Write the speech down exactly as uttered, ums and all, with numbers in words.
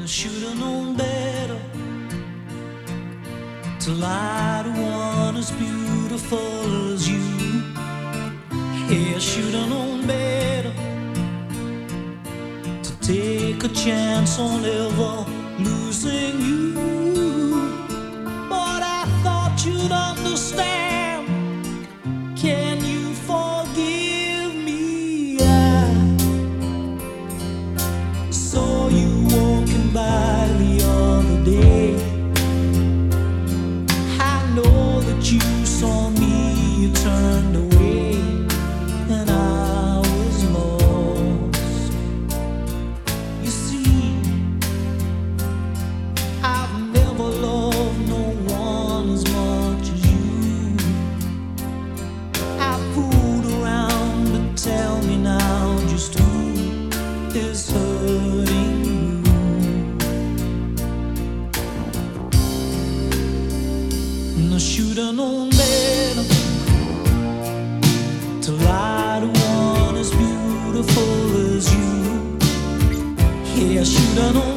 Should've known better to lie to one as beautiful as you. Yeah, should've known better to take a chance on ever losing you. But I thought you'd understand. Can you forgive me? I saw you walking by the other day. I know that you saw me, you turned away, and I was lost. You see, I've never loved no one as much as you. I fooled around, but tell me now just who is hurting you. I should've known better to lie to one as beautiful as you. Yeah, I should've known